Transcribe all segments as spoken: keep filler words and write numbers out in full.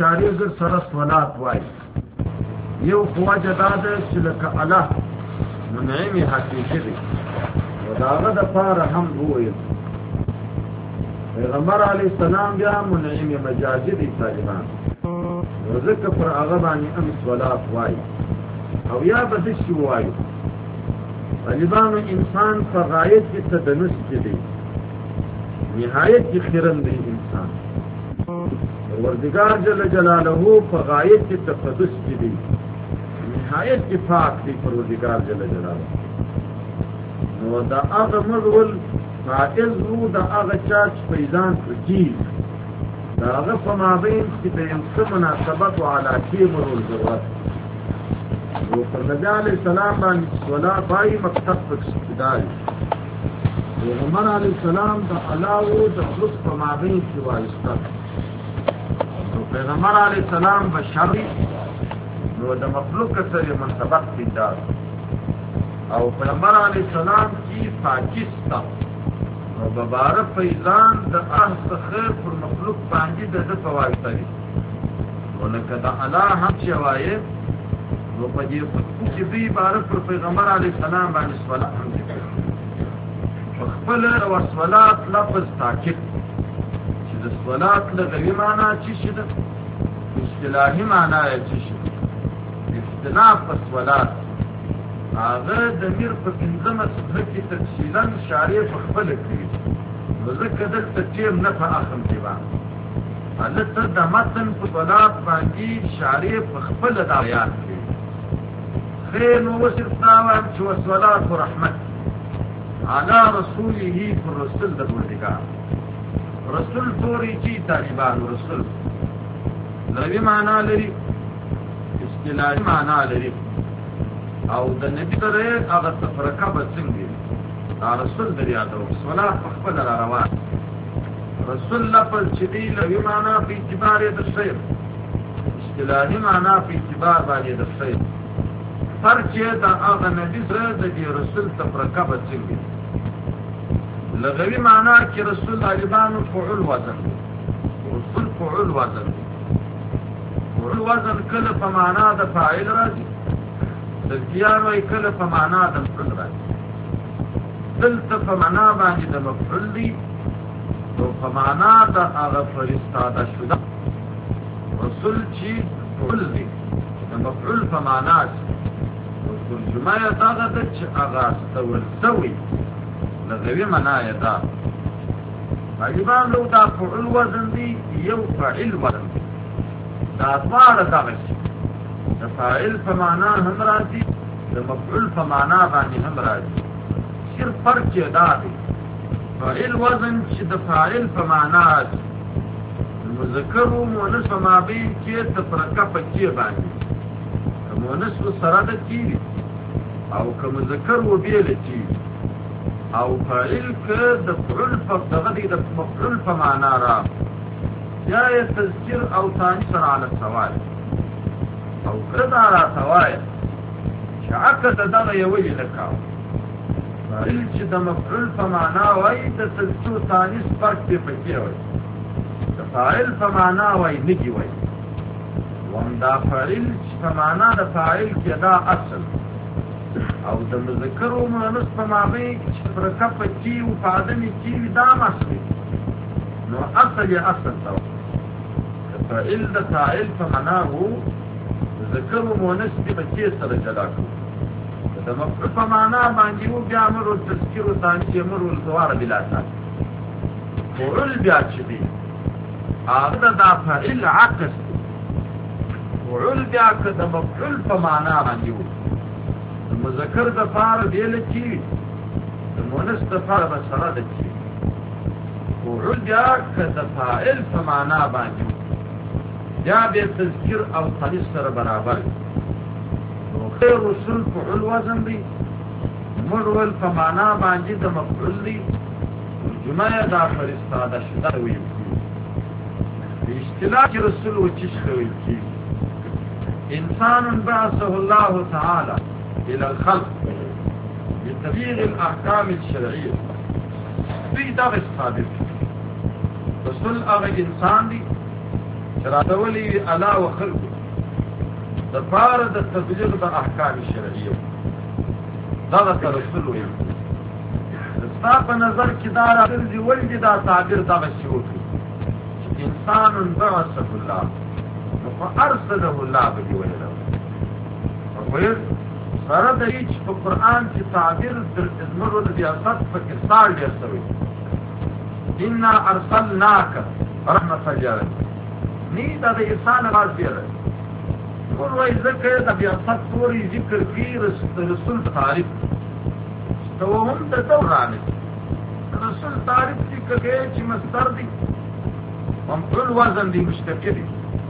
شارع ګر سره صلات وای یو خواجه دا ده چې لکه الله منعم حقیقي دی او داغه د پاره هم وایي پیغمبر علیه السلام بیا منعم مجازي دی طالبان ذکر پر هغه باندې ام صلات وای او یا بده شی وای طالبانو انسان په غایت کې تدنس کې دی نهایت کې خیرن دی انسان پروردگار جل جلاله په غایت کې تقدس کې دی نهایت کې پاک دی پروردگار جل جلاله نو دا هغه مرول فائز وو دا هغه چا چې پیدان کړي دا هغه په مابین کې د یو څه مناسبت او علاقه مرول ضرورت او پر نبی علیہ السلام باندې صلات پای مقصد پکې دی پیغمبر علیہ السلام د الله او د خلق په مابین کې وایسته او پیغمبر علیہ السلام بشر نو د مخلوق سره مناسبت پیدا او پیغمبر علیہ السلام کی پاکستا او مبارک فیضان د احس خیر پر مخلوق باندې د فوایده دي ولکه د الله هم چې وایي نو په دې چې به مبارک پر پیغمبر علیہ السلام باندې صلوات هم دي خپل او صلات لفظ تاکید چې د صلات لغوي معنی چې شته اصطلاحي معنی یې چې شته اختلاف په صلات هغه د میر په پنځمه صفحه کې تفصیلا شارع په خپل کړي ځکه دلته ټیم نه په اخم دی باندې البته د متن په صلات باندې شارع په خپل د بیان کړي خیر نو وسرتاوه چې صلات رحمت على رسوله پر رسول د پروردگار رسول پوری چی طالبان رسول لوی معنا لري اصطلاحي معنا لري او د نبی سره هغه تفرقه بڅنګي دا رسول دریا د صلات په خپل روان رسول لفظ چې دی لوی معنا په اعتبار د شی اصطلاحي معنا په اعتبار باندې د شی فرق چې دا هغه نبی سره د رسول تفرقه بڅنګي لغوی معنا کې رسول طالبانو فعل وزن رسول فعل وزن فعل وزن کله په معنا د فاعل راځي تذکیار وای کله په معنا د مفعول راځي دلته په معنا باندې د مفعول دی او په معنا د هغه فرستاده شوه رسول چې فعل دی د مفعول په معنا او ترجمه یې هغه د چې هغه استول سوی لغوی معنا یې دا طالبان لو دا فعل وزن دی یو فاعل وزن دی دا دواړه دغه شي د فاعل په معنا هم راځي د مفعول په معنا باندې هم راځي صرف فرق یې دا دی فاعل وزن چې د فاعل په معنا راځي مذکر او مؤنث په مابین کې تفرقه پکې باندې که مؤنث سره د کی او که مذکر و بیل کی او فاعل که د فعل په دغه دی د مفعول په معنا را یا تذکر او ثانی سره علی السوال او کدا را سوال شعکت دغه یو ویل لکاو فاعل چې د مفعول په معنا وای د تذکر ثانی فرق په پکې وای د فاعل په معنا وای نگی وای واندا فاعل په معنا د فاعل کې دا اصل او د مذکر او مؤنث په مابین کې فرقه پکې او فاعل کې دا مسله نو اصل یې اصل دا فاعل د فاعل په معنا وو ذکر او مؤنث په کې سره جلا کړو د مفعول په معنا باندې وو بیا امر او تذکر او ثانی امر او دوار بلا ثانی فعل بیا چې دی هغه د فاعل عکس فعل بیا که د مفعول په معنا باندې وو مذکر د فار دیل کی د مؤنث د فار بسره د کی فعل بیا که د فاعل په معنا باندې یا به تذکر او تانیث سره برابر نو خیر رسول فعل وزن دی مرول په معنا باندې د مفعول دی جمعه دا فرستاده شده وي په اصطلاح کې رسول و چی خوي کی انسان بعثه الله تعالی الى الخلق لتبليغ الاحكام الشرعيه في درس ثابت رسول هغه انسان دی چې راټولي وي الله و خلکو د پاره د تبلیغ د احکام شرعیه دغه ته رسول ویل ستا په نظر کې دا راګرځي ولې دا تعبیر دغسې وکړي چې انسان بعثه الله نو فارسله الله به دې ویلی ویل سره د دې چې په قرآن کې تعبیر تر زمرو د بیاست پکې سال ډېر شوی انا ارسلناک رحمة للعالمین نی دا د انسان آواز بیره ټول وایي ځکه د بیاست پورې ذکر کړي رسول تعریف ته هم د دور رانیسي رسول تعریف ذکر کوي چې مصدر دی مفعول وزن دی مشتق دی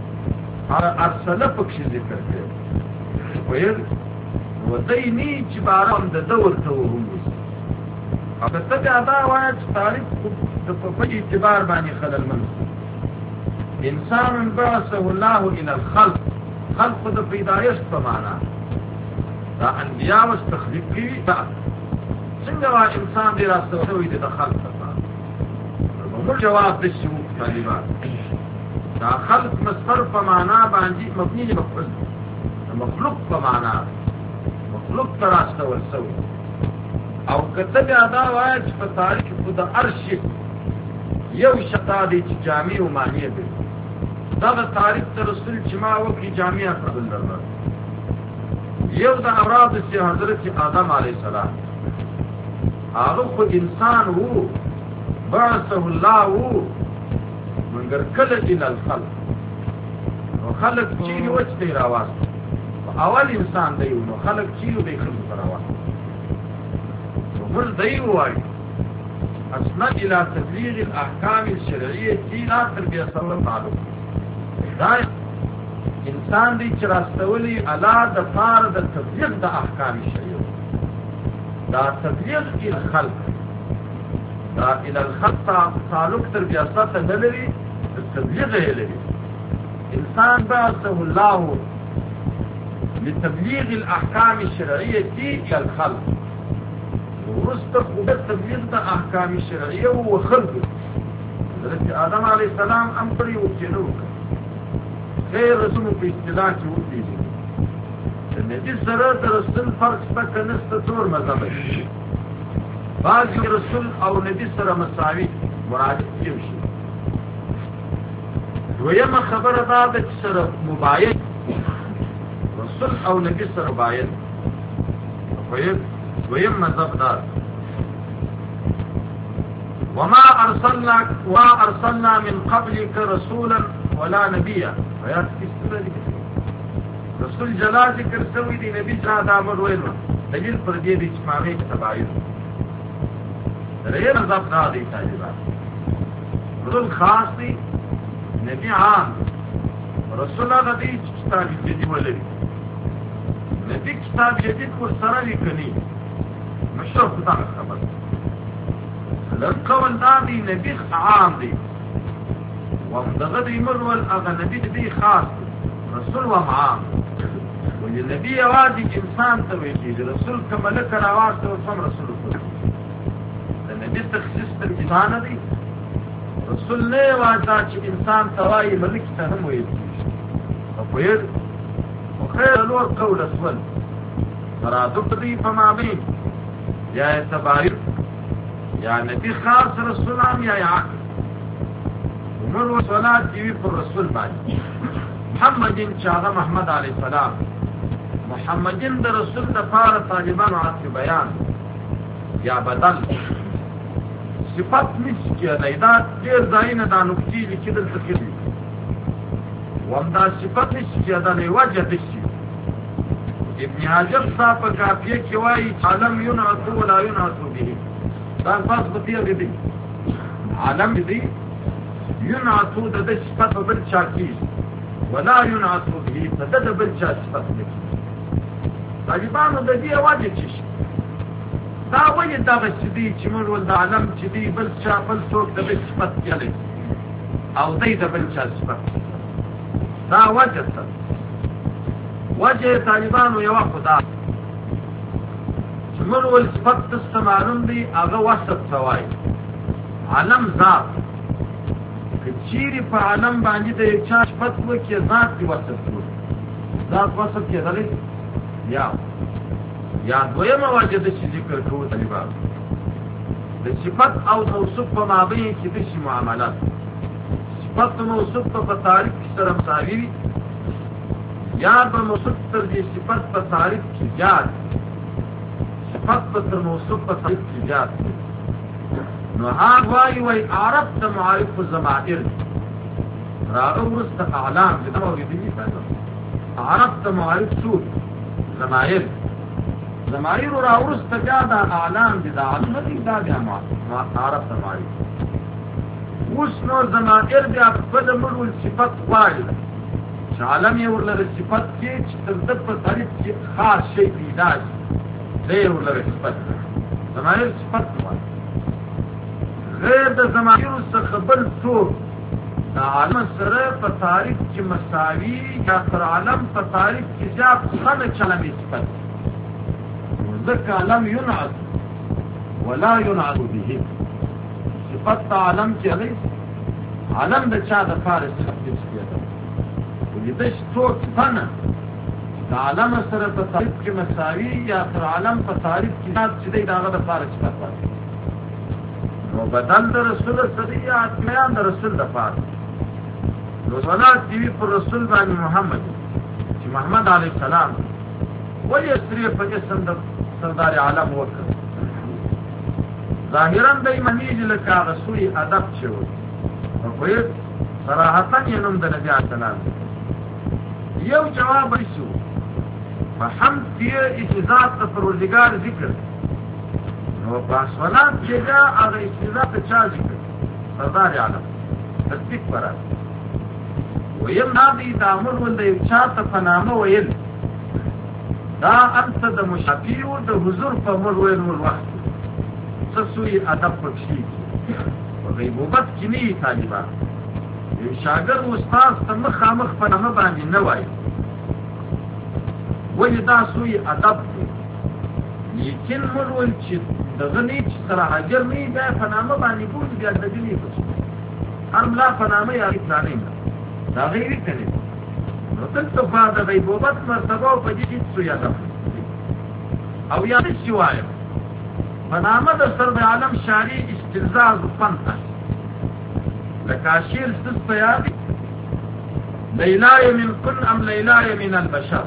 ارسله پکې ذکر کوي ویل ودی نی چې بارام د دور ته وهم او که ته بیا دا وایه چې تعریف د په اعتبار باندې خلل منځ انسان بعثه الله الى الخلق خلق د پیدایش په معنا دا انبیاء اوس تخلیق کوي دا څنګه وا انسان دی راستو شوی د خلق لپاره نو جواب د شو طالبان دا خلق مصدر په معنا باندې مبني دی مفعول مخلوق په معنا مخلوق تر راستو شوی او کته بیا دا وایي چې په تاریخ د عرش یو شتا دی چې جامع او معنی دی دا د تاریخ ته رسول چې ما وکړي جامع قبول درلود یو د امراض چې حضرت آدم علیه السلام هغه خو انسان وو بعثه الله وو مګر کله الى الخلق نو خلق چې وچته راوست اول انسان دی نو خلق چې به خلق راوست موږ دی وایي اسنه الى تبلیغ الاحکام الشرعیه لا تربیه سره تعلق دا انسان دی چې راستولی الله د پاره د تبلیغ د احکام شریعه دا تبلیغ الى الخلق دا الى الخلق تعلق تر بیاست نه لري تبلیغ یې لري انسان بعثه الله لتبلیغ الاحکام الشرعیه الى الخلق ورسته خو د تبلیغ د احکام شرعیه او خلق حضرت آدم علیه السلام امر یې وکړو غیر رسول په اصطلاح کې وځي د نبی سره د رسول فرق شته کنه ستور مذهب شي بعض رسول او نبی سره مساوي مراد شي دویمه خبره دا ده چې سره مباین رسول او نبی سره مباین وایي دویم مذهب دار وما ارسلنا وما ارسلنا من قبلك رسولا ولا نبيا آیات کی ستره رسول جلا ذکر سوی دی نبی جلا دا امر ویلو دلیل پر دې د اجماعي تباین درې مذهب دا دی طالبان رسول خاص دی نبی عام رسول الله دې کتاب جدي ولري نبی کتاب جدي پر سره لیکنی مشروع دا خبر لقول دا دی نبی عام دی ومدغه دی مرول اغا نبی دی خاص رسول و عام ولی نبی آوازی انسان توی کی رسول کملک آواز تو سم رسول خود دا نبی تخصیص تر انسان دی رسول نه آوازا چی انسان توائی ملک تا هم وید اپویر وخیر الور قول اسول مرادب دی فمامین یا اعتباری یا نبی خاص رسول عام یا عام عمر و صلات دیوی پر رسول باندې محمدین چاغه محمد علیه السلام محمدین د رسول د پاره طالبان عاطف بیان یا بدل صفات نشي نه دا ډیر ځایونه د نقطې لیکل څه ومدا صفات نشي دا نه وجه دي ابن حجر صاحب کافیه کې وایي عالم ينعت ولا ينعت به دا فاس بتیه دي عالم دي ينعت د صفات بل چاکی ولا ينعت به فد بل چا صفات دي طالبانو د دې وجه چی دا وایي دا چې دي چې موږ ول د عالم چې دي بل چا بل څوک د صفات کړي او دې د بل چا صفات دا وجه څه وجه طالبانو یو خدا چې موږ ول صفات استعمالون دي هغه وصف سوای عالم ذات چیرې په عالم باندې د یو چا صفت وکړي ذات کې وصف کړو ذات وصف کېدلی یا یا دویمه وجه ده چې ذکر کوو طالبان د صفت او موصوف په مابین کې داسې معاملات صفت موصوف په تعریف کې سره مساوي وي یا به موصوف تر دې صفت په تعریف کې زیات صفت به تر موصوف په تعریف کې زیات نو هغه وایي وایي عرفت معارف الضمائر راغه وروسته اعلام چې دا اورېدلي تاسو عرفت معارف څو ضمائر ضمائر را وروسته بیا دا اعلام دي دا علم دي دا بیا عرفت معارف اوس نو ضمائر بیا خپل مړول صفت غواړي چې عالم یې ورلره صفت کې چې تر ده په تعریف کې خاص شی پیدا شي دی یې ورلره صفت ضمائر صفت غواړي غیر د ضمائرو څخه بل څوک د عالم سره په تعریف کې مساوي یا تر عالم په تعریف کې زیات ښه چلمې صفت ځکه عالم ينعت ولا ينعت به صفت د عالم کې هغې عالم د چا دپاره تخصیص کېده ولیده چې څوک فنه د عالم سره په تعریف کې مساوي یا تر عالم په تعریف کې زیات چې دی د هغه دپاره صفت واخلي نو بدل د رسول صدی یا اتمیان د رسول دپاره نو صلات دی وي پر رسول باندې محمد چې محمد علیه السلام ولې اسرې په اسم د سردار عالم وکړ ظاهرا دی منیږي لکه هغه سوی ادب چې و خو یې صراحتا یې نوم د نبي علیه السلام یو جواب شو په حمد کې اجازات د پروردګار ذکر نو په صلات کې دا هغه اجازات چا ذکر سردار عالم تصدیق برات ویم نادي تعامل ول د یو چا ته په نامه ویل دا انت د مشافي او د حضور په مر ویل ول وخت څه سوی ادب پکشي په غیبوبت کې نه طالبان یو شاګرد استاد ته مخامخ په نامه باندې نه وایي ولې دا سوی ادب دی لیکن مر ویل چې دغه نه چې سره حاضر نه بیا په نامه باندې ګول بیا د دې پکشي هر ملا په نامه یې پلانې دا غیري کړي نو دلته په د غیبوبت مرتبه او په دې کې څه یاد او یا څه وایم په نامه د سر د عالم شاری استلزاز فنت لکه شیر څه پیاد لیلا من کن ام لیلا من البشر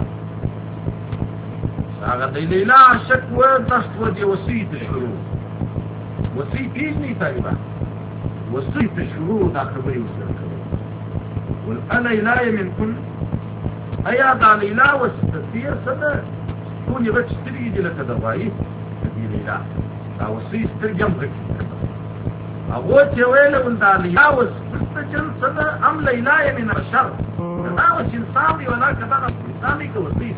هغه د لیلا شک و تاسو و دې وسیت شروع وسیت پیژنې تقریبا وسیت شروع دا خبرې وسره والأنا إلهي من كل أياد على الإله والستفير سنة كوني بك تريد لك دغاية تبي الإله لا وصيص ترجم غير أغوت يا ويلة من على الإله والستفير سنة أم لا إلهي من الشر لا وش إنساني ولا كذا إنساني كوصيص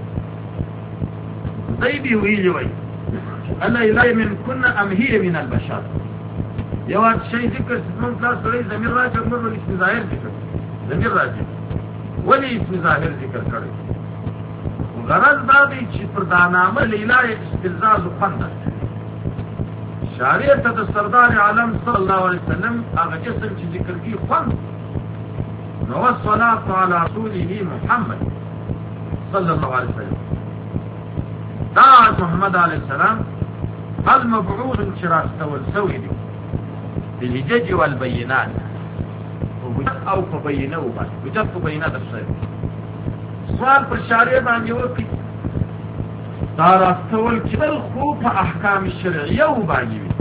طيبي ويلي وي أنا إلهي من كنا أم هي من البشر يوات شيء ذكر ستمون كلاس ولي زمير راجع مرة اسم ظاهر ذكر زمیر راځي ولی اسم ظاهر ذکر کړی غرض دا دی چې پر دا نامه لیلا استلزاز فند شریعت د سردار عالم صلی الله علیه وسلم هغه جسم چې ذکر کی فند نو والصلاة علی رسوله محمد صلی الله علیه وسلم دا محمد علیه السلام المبعوث چې راستول سوی دی بالحجج والبینات او په بینه و باندې وجب په بینه درسره سوال پر شارع باندې وکړي دا راستول کېدل خو په احکام شرعیه و باندې وي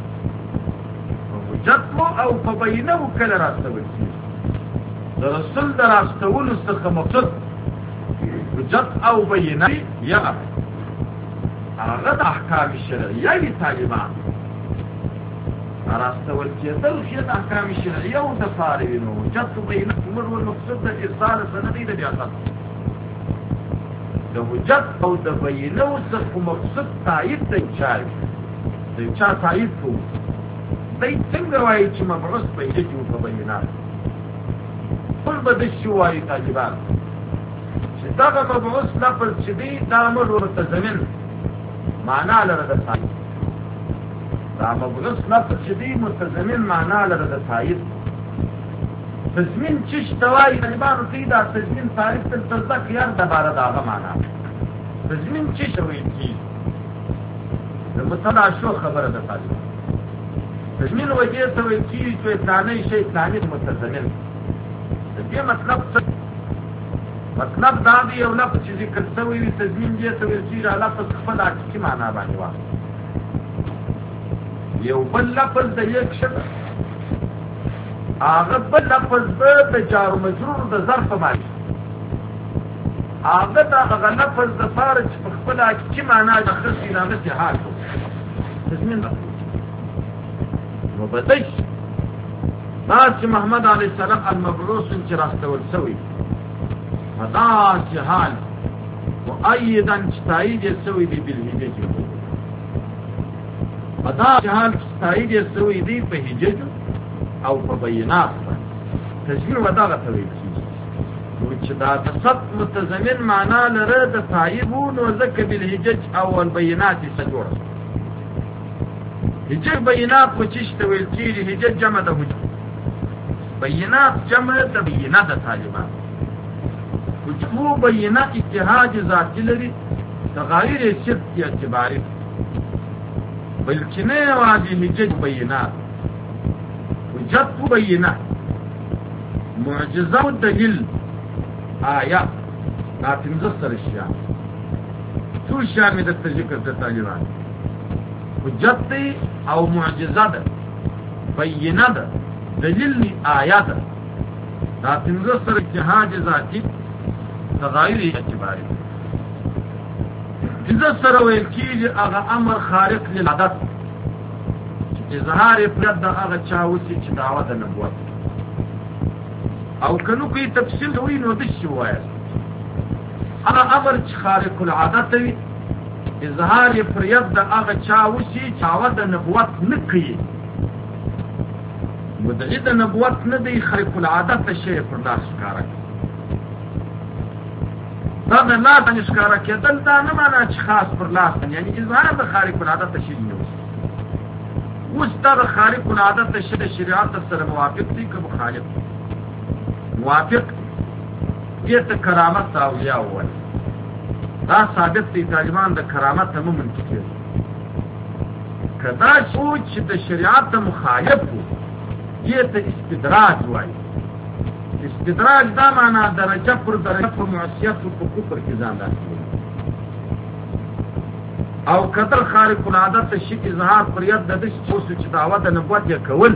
وجب او په بینه و کله راستول کېږي د رسول د راستولو څخه مقصد وجب او بینه یا هغه د احکام شرعیه وي طالبان راستول کېدل خې د احکام شرعیه او د پاره وي نو وجب بینه امر والمقصود د ارسال سندي د بیاقت د وجب او د بینه څخه مقصود تایید دی چای د چا تایید کو دی څنګه وایي چې مبعوث به یې جو په بینات ټول به د شو وایي طالبان چې دا مبعوث لفظ چې دی دا امر متضمن معنا لري د تایید دا مبعوث لفظ چې دی متضمن معنا لري د تایید تضمین چش توای طالبانو کې دا تضمین تعریف تر تصدق یار د بار داغه معنا تضمین چش وایي کی د متدا شو خبره ده طالب تضمین وجه ته وایي کی چې پلانې شي پلانې متضمن دې مطلب څه مطلب دا دی یو لفظ چې ذکر شوی وي تضمین دې ته وایي چې لفظ خپل حقیقي معنا باندې واخلي یو بل لفظ د یک شبه هغه بل لفظ به د جار مجرور د ظرف باندې هغه د هغه لفظ د پاره چې په خپل حقیقي معنا د خصي راغلي حال تضمین نو بدش دا چې محمد علیه السلام المبعوث چې راستول شوی فدا چې حال مؤيدا چې تایید شوی دی بالهجج فدا چې حال تایید شوی دی په هجج او په بینات تشبیر وداغه توی نو چې دا د صد متضمن معنا لره د تایبون او ذکر بالهجج او البینات سجور هجج بینات په چشته ویل چې هجج جمع ده بینات جمع د بینات د طالبان وجو بینات اجتهاد ذاتی لري تغایر شرط اعتباری بلکې نه واجب هجج بینات جد بینه معجزه و دلیل آیا لا تنزل الشیان تو شیان می دکتر ذکر در طالبان حجت او معجزه ده بینه ده دلیل نی آیا ده لا تنزل اجتهاد ذاتی تغایر اعتباری جزا سر ویل کیږي هغه امر خارق للعادت اظهار افراد دا هغه چا وسی چې دعوه د نبوت او کنو کوي تفصیل وي نو د شی وایي هغه امر چې خارق العادت وي اظهار افراد دا هغه چا وسی چې دعوه د نبوت نه کوي مدعي د نبوت نه دی خارق العادت شی پر لاس ښکارا دا نه لا باندې ښکارا کېدل دا نه معنا چې خاص پر لاس یعنی اظهار د خارق العادت شی نه اوس دا خارق العادت د شریعت سره موافق دي که مخالف موافق دې ته کرامت اولیاء وایي دا ثابت دي طالبان د کرامت هم منکر دي کدا چې د شریعت مخالف دې ته استدراج وایي استدراج دا معنا درجه پر درجه په معصیت او په کفر کې ځان راځي او قدر خارق العادت شي اظهار پر ید د دې چې دعوه د نبوت یې کول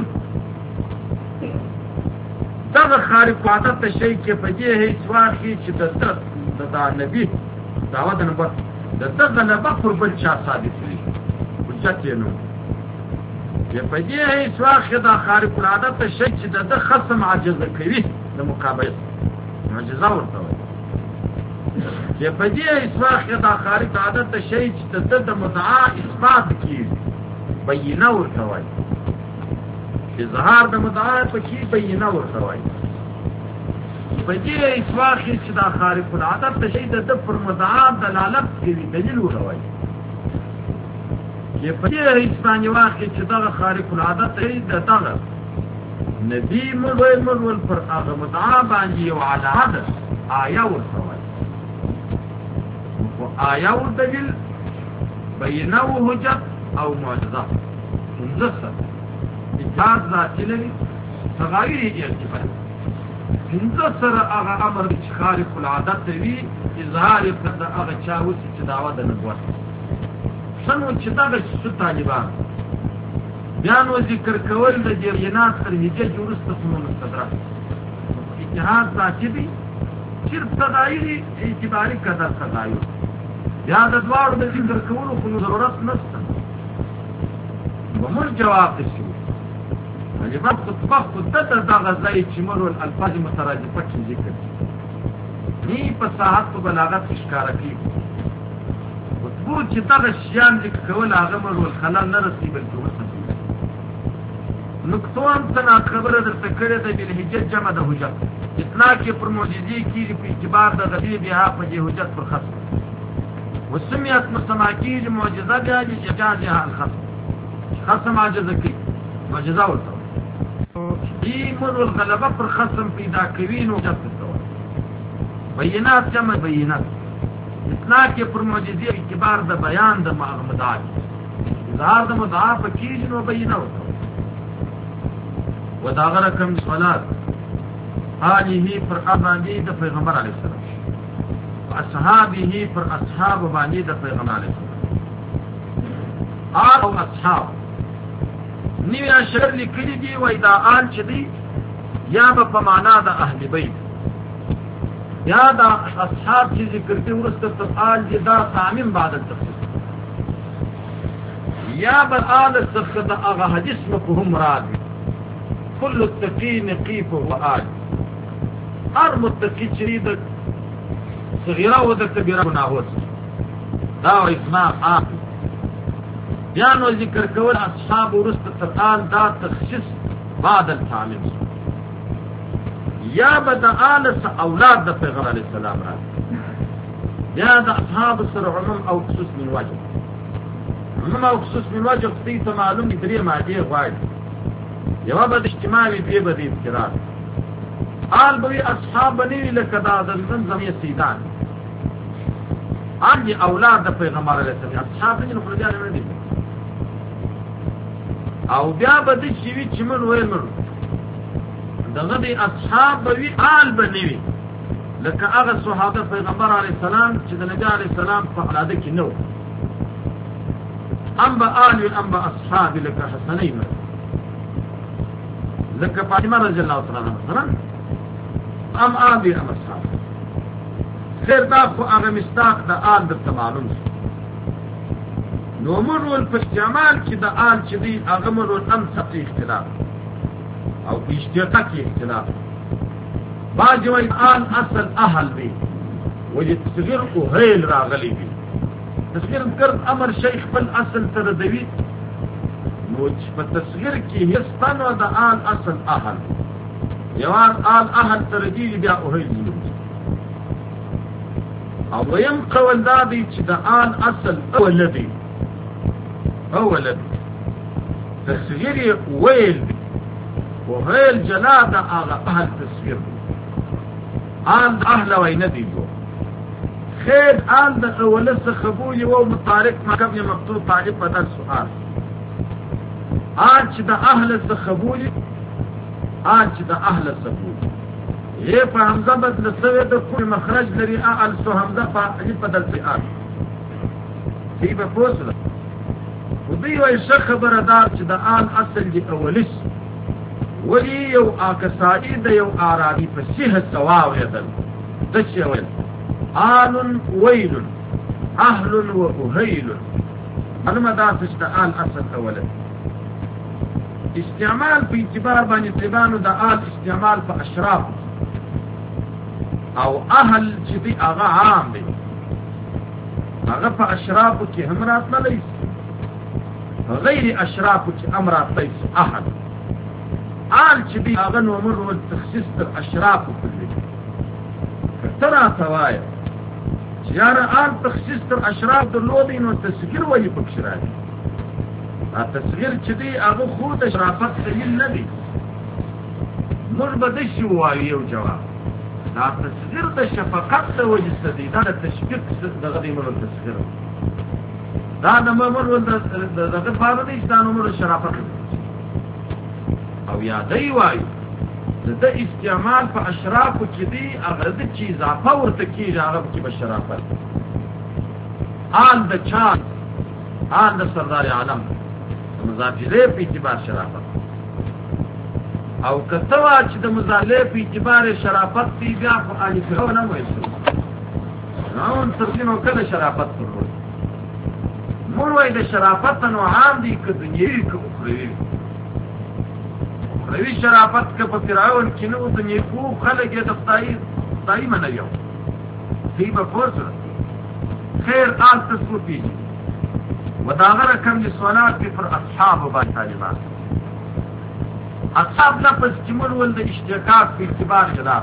دا خارق العادت شي کې په دې هیڅ واخی چې د د نبی دعوه د نبوت د دغه نه پر بل چا ثابت وي حجت یې نو په دې هیڅ واخی دا خارق العادت شي چې د خصم عاجز کوي د مقابله معجزه ورته چې په دې اسواخ دا خارق عادت شي چې د مدعا اثبات کیږي بینه ورته وایي اظهار د مدعا په کې بینه ورته وایي په دې اسواخ چې دا خارق العادت شي د پر مدعا دلالت کوي دلیل ورته وایي چې په دې اسپانیي واقع چې دا خارق العادت شي د دغه نبی مول مول پر هغه مدعا باندې یو علامه آیا ورته وایي آیا و دلیل بینه و حجت او معجزه انزسر اجاز ذاتی لري تغایر اعتبار انزسر اغا امر چې خارق العادت وي اظهار د هغه چا وسی چې دعوه د نبوت څنګه چې دغه څه طالبان بیان و ذکر کول د جریانات تر هجج ورسته په مستدرک اجتهاد ذاتی دی صرف تغایر اعتباری قدر تغایر یا د دوارو د ذکر کولو خو ضرورت نشته ومر جواب دشي طالبان خطبه خود د دغه ځای چې مرو الفاظ مترادفه کې ذکر نی په صحت او بلاغت ښکارا کوي خطبه چې دغه شیان ذکر کول هغه مرو خلل نه رسي بلکې ورته نقطوان څنګه خبره درته کړې ده بل حجت جمع د حجت اطلاق کې پر معجزې کې په اعتبار د غبي بها په حجت پر خاص وسميت مستماكيج معجزة بها لإعجازها الخصم خصم عجزك معجزة والطول دی مر الغلبه پر خصم پیدا کوي نو جت کوي بینات جمع بینات اطلاق کې پر معجزې اعتبار د بیان د مدعا اظهار د مدعا په کېږي نو بینه وکړه وداغه رقم صلات آله پر باندې د پیغمبر علیه السلام اصحابه پر اصحاب باندې د پیغمبر علیه السلام او اصحاب نیو اشر لیکلی دی وای دا آل چې دی یا په معنا د اهل بیت یا دا اصحاب چې ذکر دی ورسته تر آل دی دا تعمیم بعد التخصیص یا بل آل څخه د هغه حدیث مفهوم مراد كل التقي نقيف وآل هر متقی چې د صغیره او د کبیره ګناهوت دا اسماء آل بیا نو ذکر کول اصحاب ورسته تر آل دا تخصیص بعد التعمیم یا بد آل اولاد د پیغمبر علیه السلام را یا د اصحاب سره عموم او خصوص من وجه عموم او خصوص من وجه خصوصي ته معلوم دي درې ماده غواړي یو به اجتماعي دی به د انفراد آل به اصحاب بني لکه دا د زمزمي سیدان آل دی اولاد د پیغمبر علیه السلام اصحاب نه خرجان نه دي او بیا به د شي چې من ویل مر دغه دی اصحاب به آل بنوي لکه هغه صحابه پیغمبر علیه السلام چې د نبی علیه السلام په اولاده کې نو ام با آل ام با اصحاب لکه حسنین لکه فاطمه رضی الله تعالی عنها مثلا ام آل ام اصحاب خیر دا خو هغه مستاق د آل د معلوم نو مرول په جمال کې د آل چې دی هغه مرول ام څه اختلاف او اشتقاق اختلاف باج وای آل اصل اهل وی وجد صغیر او هیل راغلی وی تصغیر کرد امر شیخ بل اصل تردوی نو په تصغیر کې هیڅ تنو د آل اصل اهل یوان آل اهل تردی بیا او هیل او ویم قول دا دی چې د آل اصل اولدی اولد تصغیر ویل وهيل جلاد آغا أهل تصوير آل أهل ويندي جو خير آل دا ولسه خبولي وو مطارق ما قبل مقتول طالب بدل سؤال آل چه دا أهل سخبولي آل چه دا أهل سخبولي یہ پا حمزه بدل سوی دا کوئی مخرج لري آل سو حمزه پا عجب بدل سؤال تی با پوسل و دی وی شخ بردار چه دا آل اصل دی اولیس ولی یو آکسائی دا یو آرادی پا سیح سواو یدل دچی ویل آل ویل اهل و اهیل علم داسش دا آل اصل اولد استعمال پا اعتبار بانی طبانو دا آل استعمال پا اشراف او اهل چی آغا عام دی آغا پا اشرافو کی همرات نلیس غیر اشرافو کی امرات لیس اهل آل چې دی هغه نو امر ول تخصیص تر اشراف کلی ترى ثوایا چې یاره آل تخصیص تر اشراف د لودي نو تصغیر وایي په شرایط ا تصغیر چې دی هغه خود اشرافت سهیل نه دی مر بده شو وایي یو جواب دا تصغیر د شفقت د وجه ستدي دا د تشفیق دغه دی مر تصغیر دا د مر ول دغه په دې ستانو مر شرافت او یادی وای د استعمال په اشراف کې دی هغه د چی اضافه ورته کیږي هغه کې بشرافت آل د چان آل د سردار عالم مضافله په اعتبار شرافت او کتوا چې د مضافله په اعتبار شرافت دی بیا په اړ کې نه وایي نو ترجمه کله شرافت ورو مور وای د شرافت نو عام دي که دنیوي که اخروی روی شرافت که په فرعون کې نو د نیکو خلک یې د خدای خدای منیو دی په فرصت خیر آل تسوفی وداغه رقم د صلات پر اصحاب باندې طالبان اصحاب لفظ جمل ول د اشتقاق په اعتبار جدا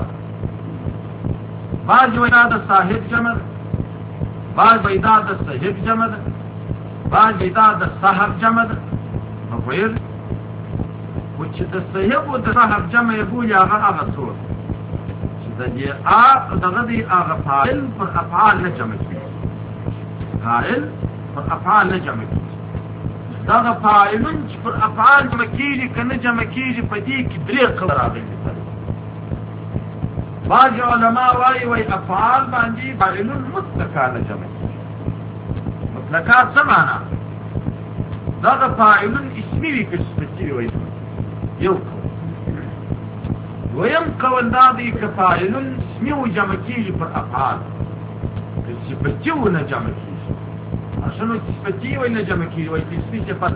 بعض وینا د صاحب جمع بعض وینا د صاحب جمع بعض وینا د صاحب جمع مفعول خو چې د صحیحو د صحب جمع یې بولي هغه هغه څوک چې د دې آ دغه دی هغه فاعل پر افعال نه جمع کېږي فاعل پر افعال نه جمع کېږي دغه فاعلون چې پر افعال جمع کېږي که نه جمع کېږي په دې کې درې قول راغلي بعض علما وایي وایي افعال باندې فاعلون مطلقا نه جمع کېږي مطلقا څه معنا دغه فاعلون اسمي وي که صفتي وي یو دویم قول دا دی که فاعلون اسمي و جمع کېږي پر افعال که صفتي و نه جمع کېږي اصلو صفتي وي نه جمع کېږي وایي اسمي صفت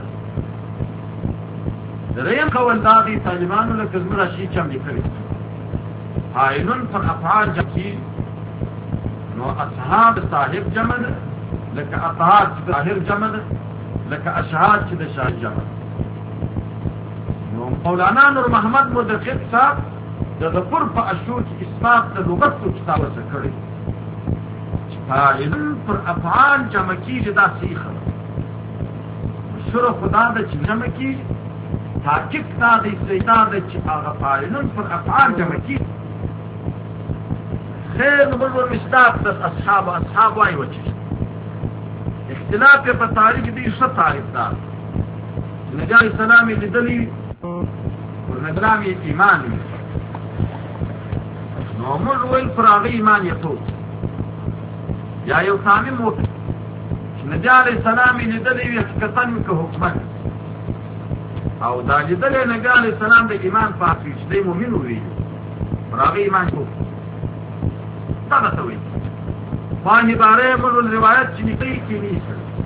دریم قول دا دی طالبانو لکه زموږ راشي چې هم لیکلي فاعلون پر افعال جمع کېږي نو اصحاب صاحب جمع ده لکه اطهار چې د طاهر جمع ده لکه اشهاد چې د شاهد جمع ده نو مولانا نور محمد مدقق صاحب د غفور په اشور کې اثبات د لغتو کتاب څه کړی فاعلون پر افعال جمع کېږي دا صحیح خبره شروع خدا ده چې جمع کېږي تحقیق دا دی صحیح دا ده چې هغه فاعلون پر افعال جمع کېږي خیر نو موږ مصداق د اصحاب اصحاب وایي وچې اختلاف یې په تاریخ دی ښه تعریف ده چې نبي علیه السلام یې لیدلي ورنګرام یې ایمان وي نو موږ ویل پر هغه ایمان یې تو یا یو تعمیم وکړي چې نبي علیه السلام یې لیدلی وي حقیقتا وي که حکمن او دا لیدلی نبي علیه السلام د ایمان په حق چې دی مؤمن وویلي پر هغه ایمان تو دغه ته وایي واني باره مرو الروایت چې نکړي کې نه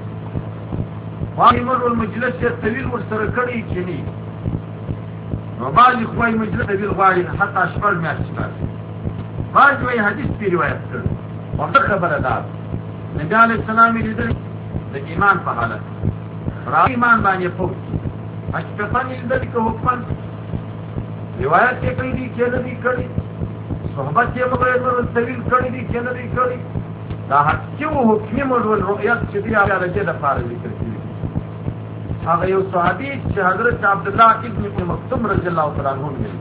واني مرو المجلس طويل ورسره کړي کې نه نو باندې خوای مجلس طويل غواړي حتی شپږ میاشتې باندې باندې وایي حدیث په روایت کړ وخت خبره ده نبی علیه السلام یې لیدل د ایمان په حالت را ایمان باندې فوت حقیقتا یې لیدل کې حکم روایت کې کړي دي کې نه دي کړي صحبت یې مرو طويل کړي دي کې نه دي کړي دا حقیقي و حکمي مډول رؤیت چې دی هغه درجه د پاره ذکر کړي هغه یو صحابي چې حضرت عبدالله ابن ام مکتوم رضی الله تعالی عنہ دی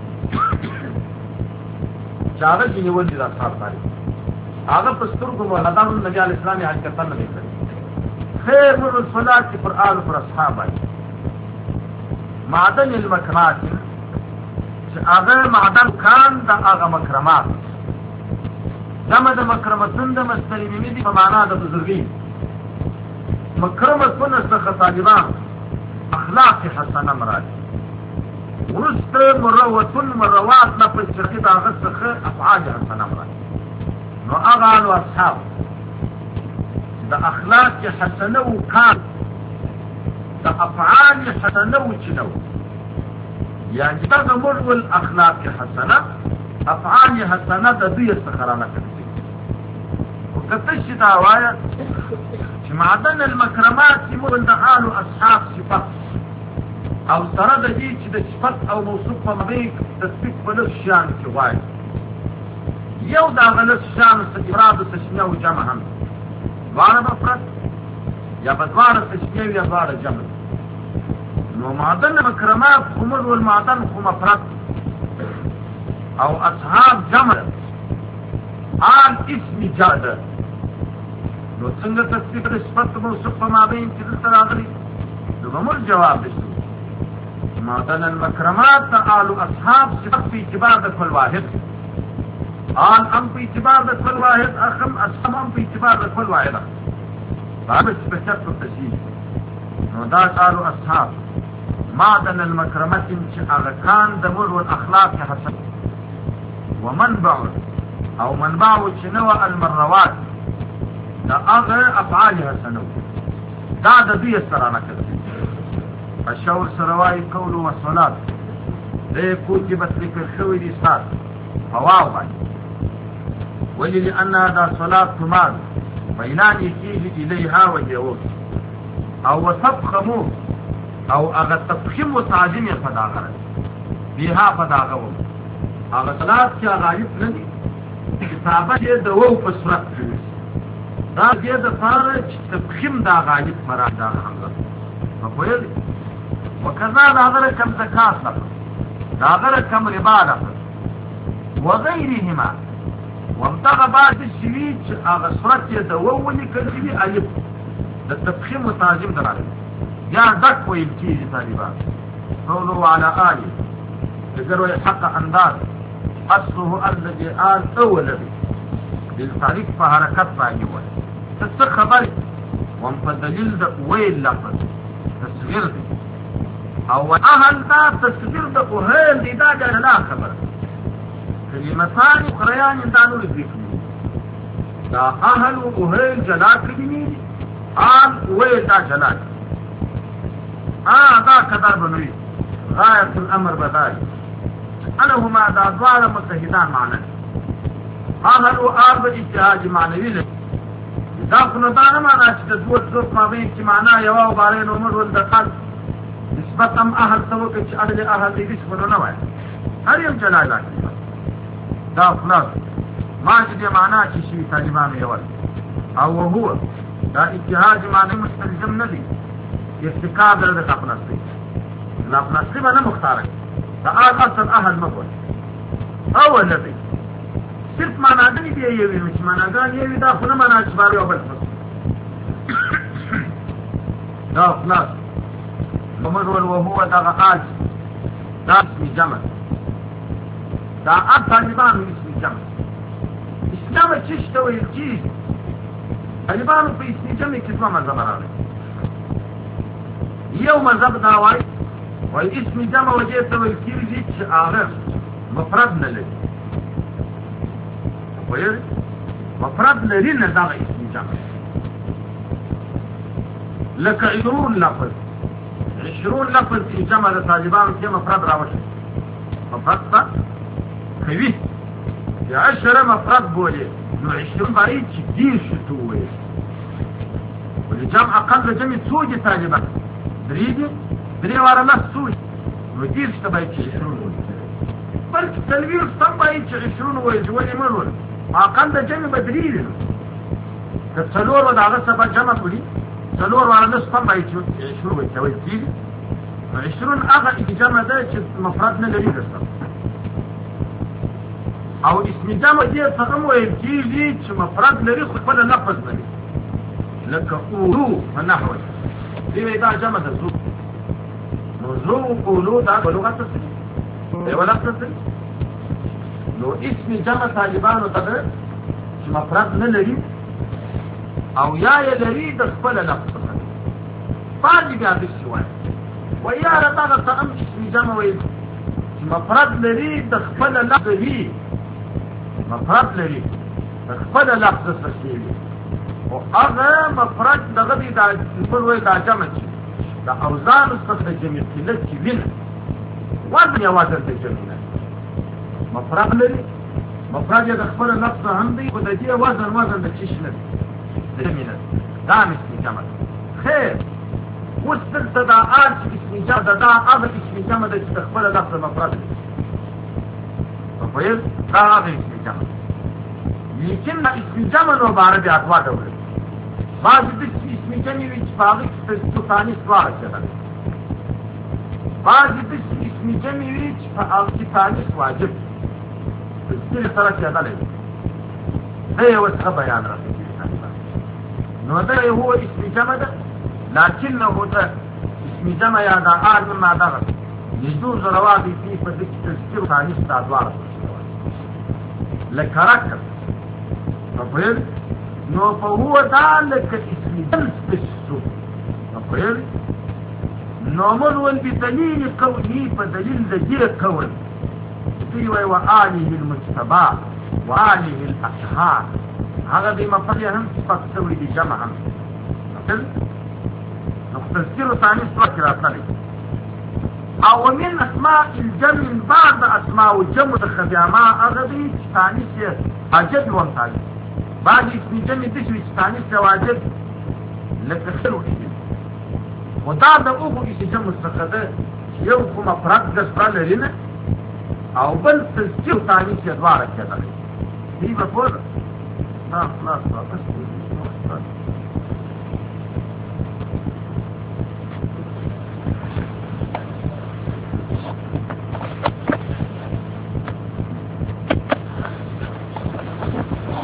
چاغه چې نیول دي اصحاب باندې هغه پستر کوم مولانا نبی علیه السلام یې حقیقتا نه کړی خیر نور الصلاه پر آل پر اصحاب باندې معدن المکرمات چې هغه معدن کان د هغه مکرمات دمه د مکرمتون د مستری میمی دی په معنا د بزرګي مکرمتون څخه طالبان اخلاق حسنه مراد ورست مروتون مروات نه په شرکت هغه څخه افعال حسنه مراد نو هغه او اصحاب د اخلاق حسنه او کان د افعال حسنه او چنو يعني دغه مرول اخلاق حسنه افعال حسنه د دوی څخه را نقل وکتش دا وایا چې معدن المکرمات سیمون د آل اصحاب صفات او سره د دې چې د صفت او موصوف په مابین تثبیت په لږ شان کې وایي یو دا غلط شان څه افراد تشنیه او جمع هم دواړه مفرد یا په دواړه تشنیه یا دواړه جمع نو معدن مکرمات خمر والمعدن خو مفرد او اصحاب جمع آل اسم جاد نو څنګه تثبیت د صفت موصوف په مابین کې دلته راغلي نو موږ جواب دشو معدن المکرمات د آل اصحاب صفت په اعتبار د کل واحد آل ام په اعتبار د کل واحد اخم اصحاب ام په اعتبار د کل واحد هغه صفت په تشریح نو دا آل اصحاب معدن المکرمات چې هغه کان د مر او اخلاق حسن ومنبع او منبع چې نو المروات دا هغه افعال حسنو دا د دې سره نه کوي الشاور سروای قول او صلات دې کوتبت ذکر شوی دي سات فواو باندې ولي لان هذا صلاه تمام وإلان يجيه إليها وجهود او وتفخمو او اغا تفخم وتعظیم فداغره بها فداغه اغا صلات چې غالب نه دي کتابه دې د وو په صورت کې دا دې د فار چې تفخم دا غالب مراد دا حمزه په ویل وکذا د هغه رقم زکات لفظ د هغه رقم ربا لفظ وغیرهما وامدغه بعد شوي چې هغه صورت یې د وو ولیکل شوي الف د تفخیم متعظم ته راغلی یا ډک ویل کېږي طالبان قوله على آله بذروي حق انداز اصله الذي آل اول للتعريف فحركات باندې څه خبر وم په دلیل د ویل لفظ تصغیر دی او اهل دا تصغیر د اوهل دی دا جلا خبر کلمتان اخريان دا نور ذکر دا اهل و اوهل جلا کړي آل ویل دا جلا آه دا قدر بنوي غاية الأمر بداي أنا هما دا دوار متحدان معنا هذا هو آل باجتهاد معنوي لك دا خندان معنا چې د دوه څوک ما بین چې معنا یو او بارین عمر ول دخل نسبت هم اهل سوک چې اهل اهل دې څه نه وای هر یو جلال دا خلاص ما چې معنا چې شي طالبان یو او هو دا اجتهاد معنی مستلزم نه دي ارتكاب د خپلستی لا خپلستی باندې مختار دا اصل اهل مقول اول نبی صرف معنا دې دی یو مش معنا غان یو دا خو نه معنا چې بار یو بل دا خلاص ومر وهو دا غاج دا اسم جمع دا طالبان اسم جمع اسلام چشته ویل کی طالبان په اسم جمع کې څه مذهب راغلی یو مذهب دا وایي وایي اسم جمع وجه ته ویل کېږي چې هغه مفرد نه لري وایي مفرد لري نه دا اسم جمع لکه عشرون لفظ عشرون لفظ چې جمع د طالبانو کې مفرد راوړي مفرد ته کوي یا عشره مفرد بولي نو عشرون باید چې دیر شتو وایي ولجمع اقل جمع څو طالبان درې دي درې واره لس څو نو دیر شته باید چې عشرون وایي بلکې څلوېښت هم باید چې عشرون وایي ولې مه وایي اقل جمع به درې دي که څلور و د هغه څخه جمع کړي څلور واره لس هم باید چې عشرون وایي ته وایي کېږي عشرون هغه جمع ده چې مفرد نه لري درته او اسم جمع دې ته هم ویل کېږي چې مفرد لري خو خپل لفظ لري لکه اولو په نحو دې دا جمع ده زو نو زو اولو دا په لغت څه دی ولا څه نو اسم جمع طالبانو ته چې مفرد نه لري او یا یې لري د خپل لفظ لري باندې بیا د شوای ویا راتګه ته هم اسم جمع ویل مفرد لري د خپل لفظ لري مفرد لري خپل لفظ څه او هغه مفرد دغه دی دا په وای دا جمع شي دا اوزان څخه جمع کله چې ویني وزن یې وزن ته جمع مفرد لري مفرد د خپل لفظ هم دی خو د دې وزن وزن د چیش نه دی جمع دا اسم جمع خیر اوس دلته دا آج اسم جمع دا دا هغه اسم جمع د خپل لفظ مفرد دی فیض دا هغه اسم جمع لیکن اسم جمع نو باره بیا اتوا ډول بعضې داسې اسم جمع وي چې په هغې کې تسکو تانیث دواړه کېدلی بعضې داسې اسم جمع وي چې په هغه کې تانیث واجب تسکیل سره کېدلی دا یې ورڅخه بیان راغلی نو دا هو اسم جمع ده لكنه ده اسم جمع یا دا آل مما دغه يجوز روابي فيه فذلك تذكير تانيث دا دواړه لك ركب ففهمت نو فهو دا لك اسم جنس بالسوء ففهمت نو منول بدليل قوله فدليل دجير قول سيوي وآله المجتبى وآله الأشهار هذا بمفضل هم تفكسوي بجمع هم ففهمت نو تذكير تانيث وكرا طريق او من اسماء الجمع بعد اسماء الجمع الخبيامة اغدي تانيث واجب وانتانيث بعد اسم جمع تشوي تانيث واجب لتخلو اسم ودا دا اوغو اسم جمع السخده يو خو مفرد دسپرا لرينه او بل تذكير تانيث يدوارا كده دي بقول ها خلاص بس